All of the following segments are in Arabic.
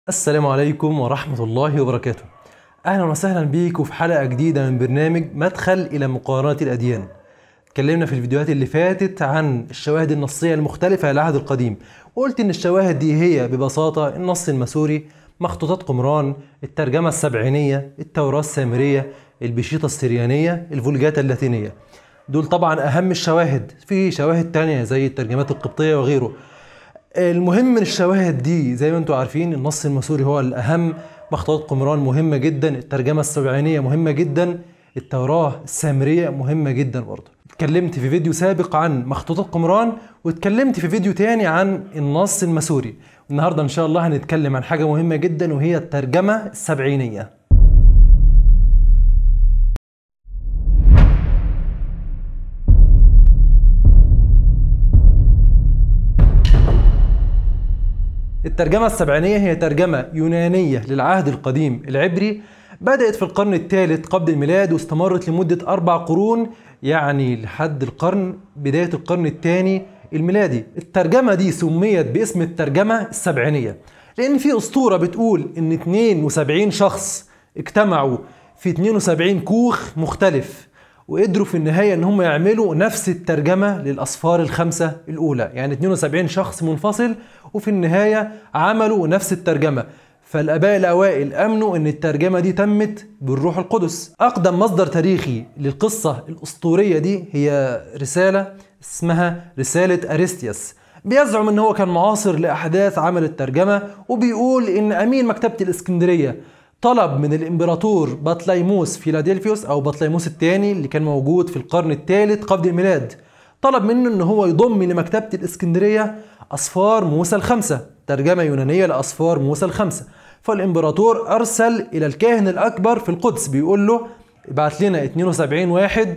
السلام عليكم ورحمة الله وبركاته. أهلا وسهلا بيكم في حلقة جديدة من برنامج مدخل إلى مقارنة الأديان. اتكلمنا في الفيديوهات اللي فاتت عن الشواهد النصية المختلفة للعهد القديم، وقلت إن الشواهد دي هي ببساطة النص الماسوري، مخطوطات قمران، الترجمة السبعينية، التوراة السامرية، البشيطة السريانية، الفولجاتا اللاتينية. دول طبعا أهم الشواهد، في شواهد تانية زي الترجمات القبطية وغيره. المهم من الشواهد دي زي ما انتم عارفين النص الماسوري هو الأهم، مخطوطات قمران مهمة جدا، الترجمة السبعينية مهمة جدا، التوراة السامرية مهمة جدا برضه. اتكلمت في فيديو سابق عن مخطوطات قمران، واتكلمت في فيديو تاني عن النص الماسوري. النهاردة ان شاء الله هنتكلم عن حاجة مهمة جدا وهي الترجمة السبعينية. الترجمة السبعينية هي ترجمة يونانية للعهد القديم العبري، بدأت في القرن الثالث قبل الميلاد واستمرت لمدة 4 قرون، يعني لحد بداية القرن الثاني الميلادي. الترجمة دي سميت باسم الترجمة السبعينية لأن في أسطورة بتقول إن 72 شخص اجتمعوا في 72 كوخ مختلف، وقدروا في النهاية ان هم يعملوا نفس الترجمة للأصفار الخمسة الأولى، يعني 72 شخص منفصل وفي النهاية عملوا نفس الترجمة. فالآباء الأوائل أمنوا ان الترجمة دي تمت بالروح القدس. أقدم مصدر تاريخي للقصة الأسطورية دي هي رسالة اسمها رسالة أرستياس، بيزعم ان هو كان معاصر لأحداث عمل الترجمة، وبيقول ان أمين مكتبة الإسكندرية طلب من الامبراطور بطليموس فيلادلفيوس او بطليموس الثاني اللي كان موجود في القرن الثالث قبل الميلاد، طلب منه ان هو يضم لمكتبة الاسكندرية اصفار موسى الخمسة، ترجمة يونانية لاصفار موسى الخمسة. فالامبراطور ارسل الى الكاهن الاكبر في القدس بيقول له ابعت لنا 72 واحد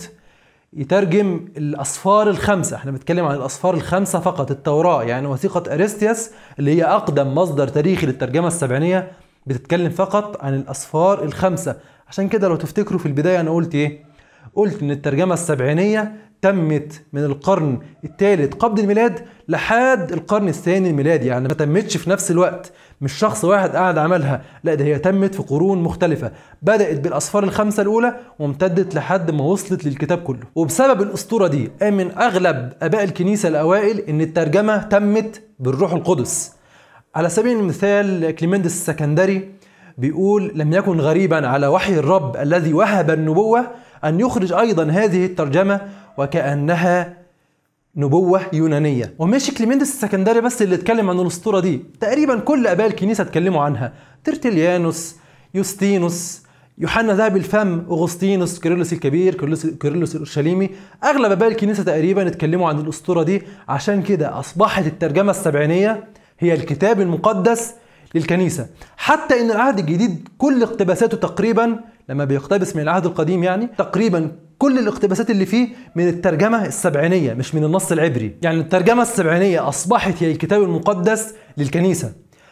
يترجم الاصفار الخمسة. احنا بنتكلم عن الاصفار الخمسة فقط، التوراة يعني وثيقة ارستياس اللي هي اقدم مصدر تاريخي للترجمة السبعينية بتتكلم فقط عن الأصفار الخمسة. عشان كده لو تفتكروا في البداية أنا قلت إيه؟ قلت إن الترجمة السبعينية تمت من القرن الثالث قبل الميلاد لحد القرن الثاني الميلادي، يعني ما تمتش في نفس الوقت، مش شخص واحد قاعد عملها، لا ده هي تمت في قرون مختلفة، بدأت بالأصفار الخمسة الأولى وامتدت لحد ما وصلت للكتاب كله. وبسبب الأسطورة دي آمن أغلب آباء الكنيسة الأوائل إن الترجمة تمت بالروح القدس. على سبيل المثال كليمندس السكندري بيقول لم يكن غريبا على وحي الرب الذي وهب النبوة أن يخرج أيضا هذه الترجمة وكأنها نبوة يونانية. ومش كليمندس السكندري بس اللي اتكلم عن الأسطورة دي، تقريبا كل آباء الكنيسة اتكلموا عنها، ترتليانوس، يوستينوس، يوحنا ذهب الفم، أغسطينوس، كيرلس الكبير، كيرلس الأورشليمي، أغلب آباء الكنيسة تقريبا اتكلموا عن الأسطورة دي. عشان كده أصبحت الترجمة السبعينية هي الكتاب المقدس للكنيسة. حتى ان العهد الجديد كل اقتباساته تقريبا لما بيقتبس من العهد القديم، يعني تقريبا كل الاقتباسات اللي فيه من الترجمة السبعينية مش من النص العبري. يعني الترجمة السبعينية اصبحت هي الكتاب المقدس للكنيسة.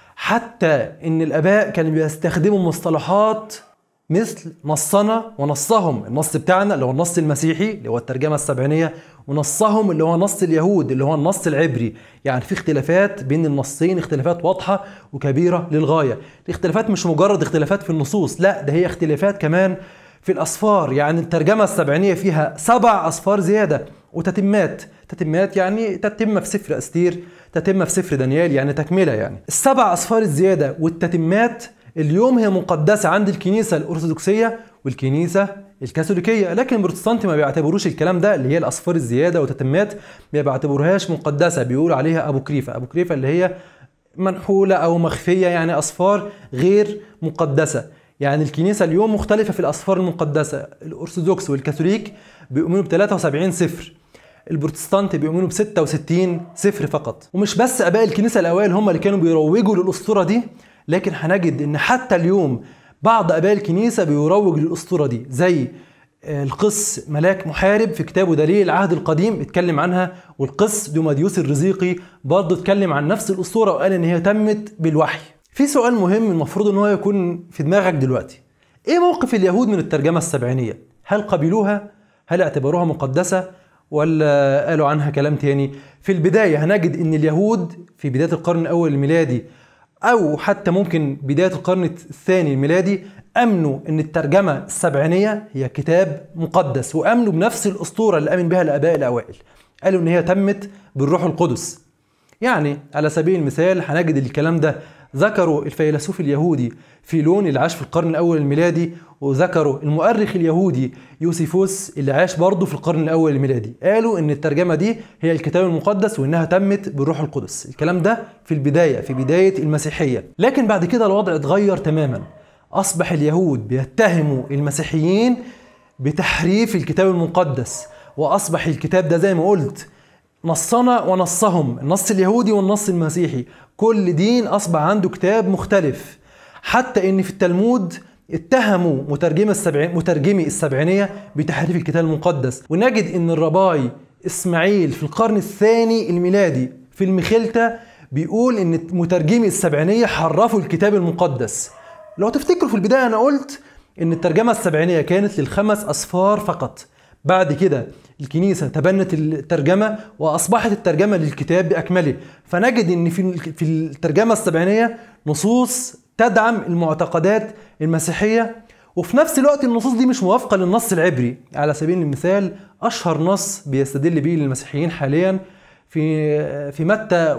حتى ان الاباء كانوا بيستخدموا مصطلحات مثل نصنا ونصهم، النص بتاعنا اللي هو النص المسيحي اللي هو الترجمة السبعينية، ونصهم اللي هو نص اليهود اللي هو النص العبري. يعني في اختلافات بين النصين، اختلافات واضحة وكبيرة للغاية. الاختلافات مش مجرد اختلافات في النصوص، لا ده هي اختلافات كمان في الأصفار. يعني الترجمة السبعينية فيها 7 أصفار زيادة وتتمات، تتمات يعني تتمة في سفر أستير، تتمة في سفر دانيال، يعني تكملة. يعني ال7 أصفار الزيادة والتتمات اليوم هي مقدسة عند الكنيسة الأرثوذكسية والكنيسة الكاثوليكية، لكن البروتستانت ما بيعتبروش الكلام ده اللي هي الأصفار الزيادة وتتمات، ما بيعتبروهاش مقدسة، بيقولوا عليها أبوكريفة. أبوكريفة اللي هي منحولة أو مخفية، يعني أصفار غير مقدسة. يعني الكنيسة اليوم مختلفة في الأصفار المقدسة، الأرثوذكس والكاثوليك بيؤمنوا ب 73 سفر، البروتستانت بيؤمنوا ب 66 سفر فقط. ومش بس آباء الكنيسة الأوائل هم اللي كانوا بيروجوا للأسطورة دي، لكن هنجد ان حتى اليوم بعض اباء الكنيسه بيروج للاسطوره دي، زي القس ملاك محارب في كتابه دليل العهد القديم اتكلم عنها، والقس دوماديوس الرزيقي برضه اتكلم عن نفس الاسطوره وقال ان هي تمت بالوحي. في سؤال مهم المفروض ان هو يكون في دماغك دلوقتي، ايه موقف اليهود من الترجمه السبعينيه؟ هل قبلوها؟ هل اعتبروها مقدسه؟ ولا قالوا عنها كلام تاني؟ في البدايه هنجد ان اليهود في بدايه القرن الاول الميلادي أو حتى ممكن بداية القرن الثاني الميلادي أمنوا أن الترجمة السبعينية هي كتاب مقدس، وأمنوا بنفس الأسطورة اللي آمن بها الآباء الأوائل، قالوا أن هي تمت بالروح القدس. يعني على سبيل المثال هنجد الكلام ده ذكروا الفيلسوف اليهودي فيلون اللي عاش في القرن الأول الميلادي، وذكروا المؤرخ اليهودي يوسيفوس اللي عاش برضه في القرن الأول الميلادي. قالوا إن الترجمة دي هي الكتاب المقدس وإنها تمت بالروح القدس. الكلام ده في البداية، في بداية المسيحية. لكن بعد كده الوضع اتغير تماما، أصبح اليهود بيتهموا المسيحيين بتحريف الكتاب المقدس، وأصبح الكتاب ده زي ما قلت نصنا ونصهم، النص اليهودي والنص المسيحي، كل دين أصبح عنده كتاب مختلف. حتى إن في التلمود اتهموا مترجمي السبعينية بتحريف الكتاب المقدس. ونجد إن الرباي إسماعيل في القرن الثاني الميلادي في المخلتة بيقول إن مترجمي السبعينية حرفوا الكتاب المقدس. لو تفتكروا في البداية أنا قلت إن الترجمة السبعينية كانت للخمس أسفار فقط، بعد كده الكنيسة تبنت الترجمة وأصبحت الترجمة للكتاب بأكمله. فنجد إن في الترجمة السبعينية نصوص تدعم المعتقدات المسيحية، وفي نفس الوقت النصوص دي مش موافقة للنص العبري. على سبيل المثال أشهر نص بيستدل به للمسيحيين حاليا في متى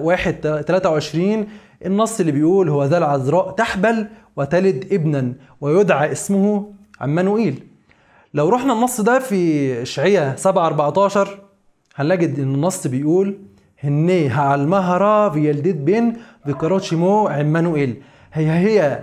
1:23، النص اللي بيقول هو ذا العذراء تحبل وتلد ابنا ويدعى اسمه عمانوئيل. لو رحنا النص ده في إشعياء 7:14 هنجد إن النص بيقول هني هعلمهرا بيلدت بن ذكرات شمو عمانوئيل، هي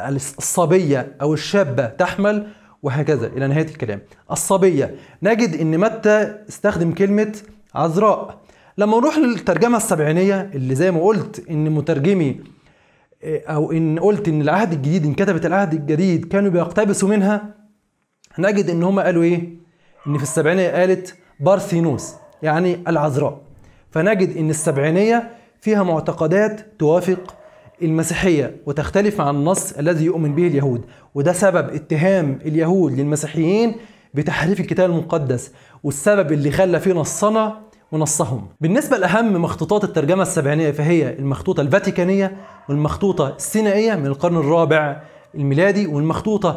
الصبية أو الشابة تحمل، وهكذا إلى نهاية الكلام. الصبية نجد إن متى استخدم كلمة عذراء. لما نروح للترجمة السبعينية اللي زي ما قلت إن مترجمي أو إن قلت إن العهد الجديد إن كتبت العهد الجديد كانوا بيقتبسوا منها، نجد إن هم قالوا إيه؟ إن في السبعينية قالت بارثينوس يعني العذراء. فنجد إن السبعينية فيها معتقدات توافق المسيحية وتختلف عن النص الذي يؤمن به اليهود، وده سبب اتهام اليهود للمسيحيين بتحريف الكتاب المقدس، والسبب اللي خلى فيه نصنا ونصهم. بالنسبة لأهم مخطوطات الترجمة السبعينية فهي المخطوطة الفاتيكانية والمخطوطة السينائية من القرن الرابع الميلادي والمخطوطة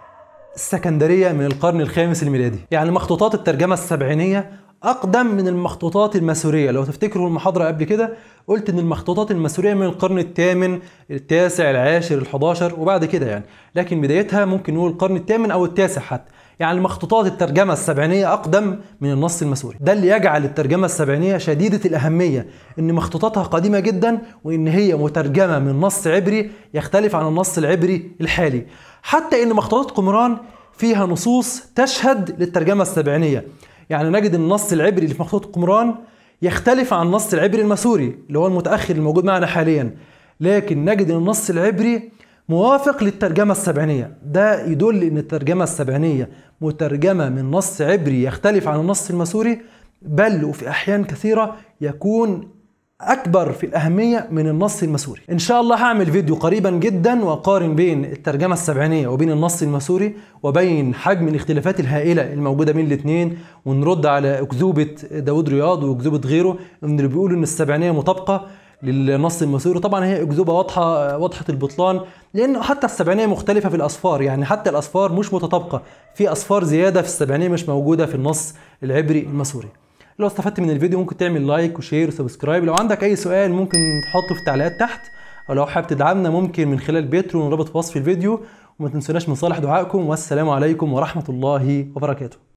السكندرية من القرن الخامس الميلادي. يعني مخطوطات الترجمة السبعينية أقدم من المخطوطات الماسورية. لو تفتكروا المحاضرة قبل كده قلت إن المخطوطات الماسورية من القرن الثامن التاسع العاشر الحداشر وبعد كده يعني، لكن بدايتها ممكن نقول القرن الثامن أو التاسع حتى. يعني مخطوطات الترجمة السبعينية أقدم من النص الماسوري. ده اللي يجعل الترجمة السبعينية شديدة الأهمية، إن مخطوطاتها قديمة جدا وإن هي مترجمة من نص عبري يختلف عن النص العبري الحالي. حتى إن مخطوطات قمران فيها نصوص تشهد للترجمة السبعينية. يعني نجد النص العبري اللي في مخطوطة قمران يختلف عن النص العبري الماسوري اللي هو المتأخر الموجود معنا حاليا، لكن نجد ان النص العبري موافق للترجمة السبعينية. ده يدل ان الترجمة السبعينية مترجمة من نص عبري يختلف عن النص الماسوري، بل وفي أحيان كثيرة يكون أكبر في الأهمية من النص الماسوري. إن شاء الله هعمل فيديو قريبا جدا وأقارن بين الترجمة السبعينية وبين النص الماسوري وبين حجم الاختلافات الهائلة الموجودة بين الاثنين، ونرد على أكذوبة داود رياض وأكذوبة غيره اللي بيقولوا إن السبعينية مطابقة للنص الماسوري. طبعا هي أكذوبة واضحة البطلان، لأن حتى السبعينية مختلفة في الأصفار. يعني حتى الأصفار مش متطابقة، في أصفار زيادة في السبعينية مش موجودة في النص العبري الماسوري. لو استفدت من الفيديو ممكن تعمل لايك وشير وسبسكرايب. لو عندك اي سؤال ممكن تحطه في التعليقات تحت، او لو حابب تدعمنا ممكن من خلال بيترون رابط في وصف الفيديو. وما تنسوناش من صالح دعائكم، والسلام عليكم ورحمة الله وبركاته.